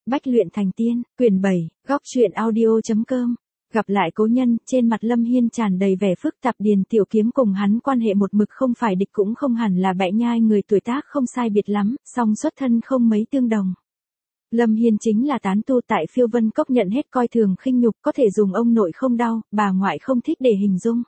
Bách luyện thành tiên, quyển 7, góc truyện audio.com. Gặp lại cố nhân, trên mặt Lâm Hiên tràn đầy vẻ phức tạp. Điền Tiểu Kiếm cùng hắn quan hệ một mực không phải địch cũng không hẳn là bẽ nhai, người tuổi tác không sai biệt lắm, song xuất thân không mấy tương đồng. Lâm Hiên chính là tán tu tại Phiêu Vân Cốc, nhận hết coi thường khinh nhục, có thể dùng ông nội không đau, bà ngoại không thích để hình dung.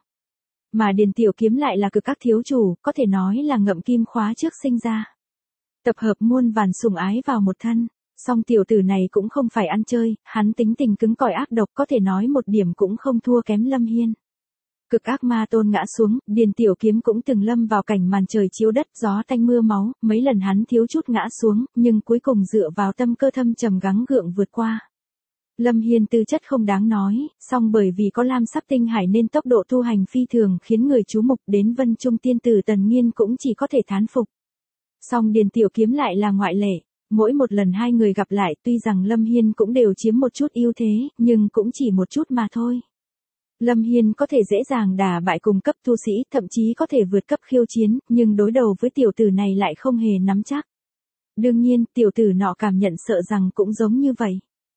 Mà Điền Tiểu Kiếm lại là cực các thiếu chủ, có thể nói là ngậm kim khóa trước sinh ra. Tập hợp muôn vàn sủng ái vào một thân. Song tiểu tử này cũng không phải ăn chơi, hắn tính tình cứng cỏi ác độc, có thể nói một điểm cũng không thua kém Lâm Hiên. Cực ác ma tôn ngã xuống, Điền Tiểu Kiếm cũng từng lâm vào cảnh màn trời chiếu đất, gió tanh mưa máu, mấy lần hắn thiếu chút ngã xuống, nhưng cuối cùng dựa vào tâm cơ thâm trầm gắng gượng vượt qua. Lâm Hiên tư chất không đáng nói, song bởi vì có Lam Sắc Tinh Hải nên tốc độ tu hành phi thường khiến người chú mục, đến Vân Trung tiên tử Tần Nghiên cũng chỉ có thể thán phục. Song Điền Tiểu Kiếm lại là ngoại lệ. Mỗi một lần hai người gặp lại, tuy rằng Lâm Hiên cũng đều chiếm một chút ưu thế, nhưng cũng chỉ một chút mà thôi. Lâm Hiên có thể dễ dàng đả bại cùng cấp tu sĩ, thậm chí có thể vượt cấp khiêu chiến, nhưng đối đầu với tiểu tử này lại không hề nắm chắc. Đương nhiên, tiểu tử nọ cảm nhận sợ rằng cũng giống như vậy.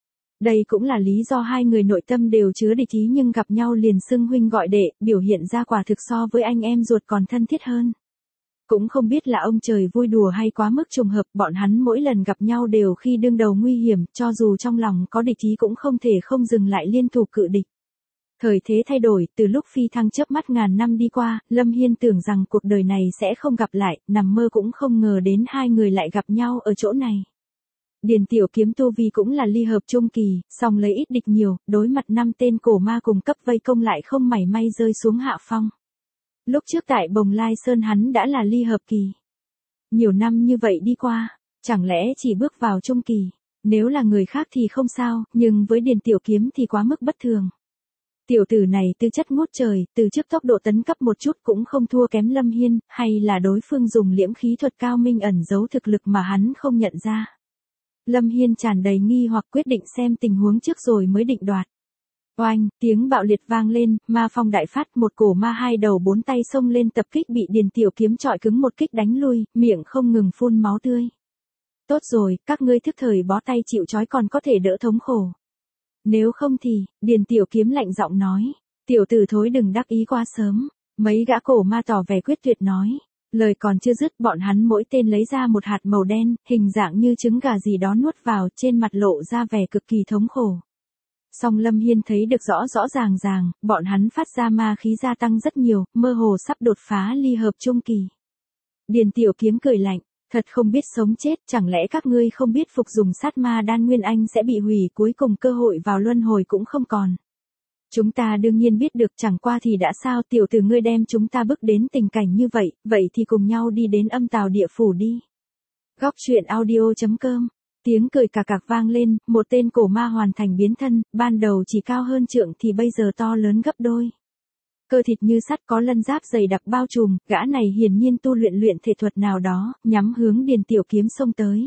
Đây cũng là lý do hai người nội tâm đều chứa địch ý, nhưng gặp nhau liền xưng huynh gọi đệ, biểu hiện ra quả thực so với anh em ruột còn thân thiết hơn. Cũng không biết là ông trời vui đùa hay quá mức trùng hợp, bọn hắn mỗi lần gặp nhau đều khi đương đầu nguy hiểm, cho dù trong lòng có địch ý cũng không thể không dừng lại liên tục cự địch. Thời thế thay đổi, từ lúc phi thăng chớp mắt ngàn năm đi qua, Lâm Hiên tưởng rằng cuộc đời này sẽ không gặp lại, nằm mơ cũng không ngờ đến hai người lại gặp nhau ở chỗ này. Điền Tiểu Kiếm tu vi cũng là ly hợp trung kỳ, song lấy ít địch nhiều, đối mặt 5 tên cổ ma cùng cấp vây công lại không mảy may rơi xuống hạ phong. Lúc trước tại Bồng Lai Sơn hắn đã là ly hợp kỳ. Nhiều năm như vậy đi qua, chẳng lẽ chỉ bước vào trung kỳ. Nếu là người khác thì không sao, nhưng với Điền Tiểu Kiếm thì quá mức bất thường. Tiểu tử này tư chất ngút trời, từ trước tốc độ tấn cấp một chút cũng không thua kém Lâm Hiên, hay là đối phương dùng liễm khí thuật cao minh ẩn giấu thực lực mà hắn không nhận ra. Lâm Hiên tràn đầy nghi hoặc, quyết định xem tình huống trước rồi mới định đoạt. Oanh, tiếng bạo liệt vang lên, ma phong đại phát, một cổ ma hai đầu bốn tay xông lên tập kích, bị Điền Tiểu Kiếm chọi cứng một kích đánh lui, miệng không ngừng phun máu tươi. Tốt rồi, các ngươi thức thời bó tay chịu trói còn có thể đỡ thống khổ. Nếu không thì, Điền Tiểu Kiếm lạnh giọng nói, tiểu tử thối đừng đắc ý quá sớm. Mấy gã cổ ma tỏ vẻ quyết tuyệt nói. Lời còn chưa dứt, bọn hắn mỗi tên lấy ra một hạt màu đen, hình dạng như trứng gà gì đó nuốt vào, trên mặt lộ ra vẻ cực kỳ thống khổ. Song Lâm Hiên thấy được rõ ràng, bọn hắn phát ra ma khí gia tăng rất nhiều, mơ hồ sắp đột phá ly hợp trung kỳ. Điền Tiểu Kiếm cười lạnh, thật không biết sống chết, chẳng lẽ các ngươi không biết phục dùng sát ma đan nguyên anh sẽ bị hủy, cuối cùng cơ hội vào luân hồi cũng không còn. Chúng ta đương nhiên biết được, chẳng qua thì đã sao, tiểu tử ngươi đem chúng ta bước đến tình cảnh như vậy, vậy thì cùng nhau đi đến âm tào địa phủ đi. Góc truyện audio.com. Tiếng cười cà cạc vang lên, một tên cổ ma hoàn thành biến thân, ban đầu chỉ cao hơn trượng thì bây giờ to lớn gấp đôi. Cơ thịt như sắt, có lân giáp dày đặc bao trùm, gã này hiển nhiên tu luyện thể thuật nào đó, nhắm hướng Điền Tiểu Kiếm xông tới.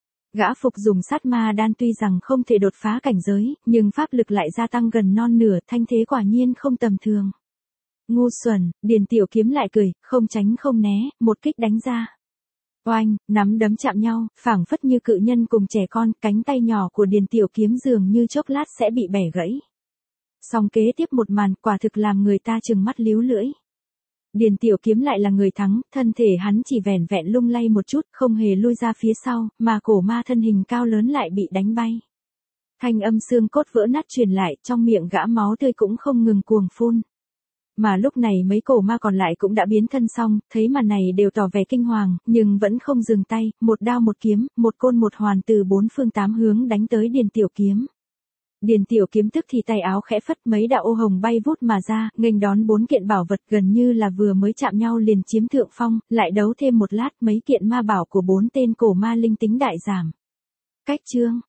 Gã phục dùng sát ma đan tuy rằng không thể đột phá cảnh giới, nhưng pháp lực lại gia tăng gần non nửa, thanh thế quả nhiên không tầm thường. Ngu xuẩn, Điền Tiểu Kiếm lại cười, không tránh không né, một kích đánh ra. Oanh, nắm đấm chạm nhau, phảng phất như cự nhân cùng trẻ con, cánh tay nhỏ của Điền Tiểu Kiếm dường như chốc lát sẽ bị bẻ gãy. Song kế tiếp một màn, quả thực làm người ta trừng mắt líu lưỡi. Điền Tiểu Kiếm lại là người thắng, thân thể hắn chỉ vẻn vẹn lung lay một chút, không hề lui ra phía sau, mà cổ ma thân hình cao lớn lại bị đánh bay. Thanh âm xương cốt vỡ nát truyền lại, trong miệng gã máu tươi cũng không ngừng cuồng phun. Mà lúc này mấy cổ ma còn lại cũng đã biến thân xong, thấy màn này đều tỏ vẻ kinh hoàng, nhưng vẫn không dừng tay, một đao một kiếm, một côn một hoàn từ 4 phương 8 hướng đánh tới Điền Tiểu Kiếm. Điền Tiểu Kiếm tức thì tay áo khẽ phất, mấy đạo ô hồng bay vút mà ra, nghênh đón 4 kiện bảo vật, gần như là vừa mới chạm nhau liền chiếm thượng phong, lại đấu thêm một lát mấy kiện ma bảo của 4 tên cổ ma linh tính đại giảm. Cách chương,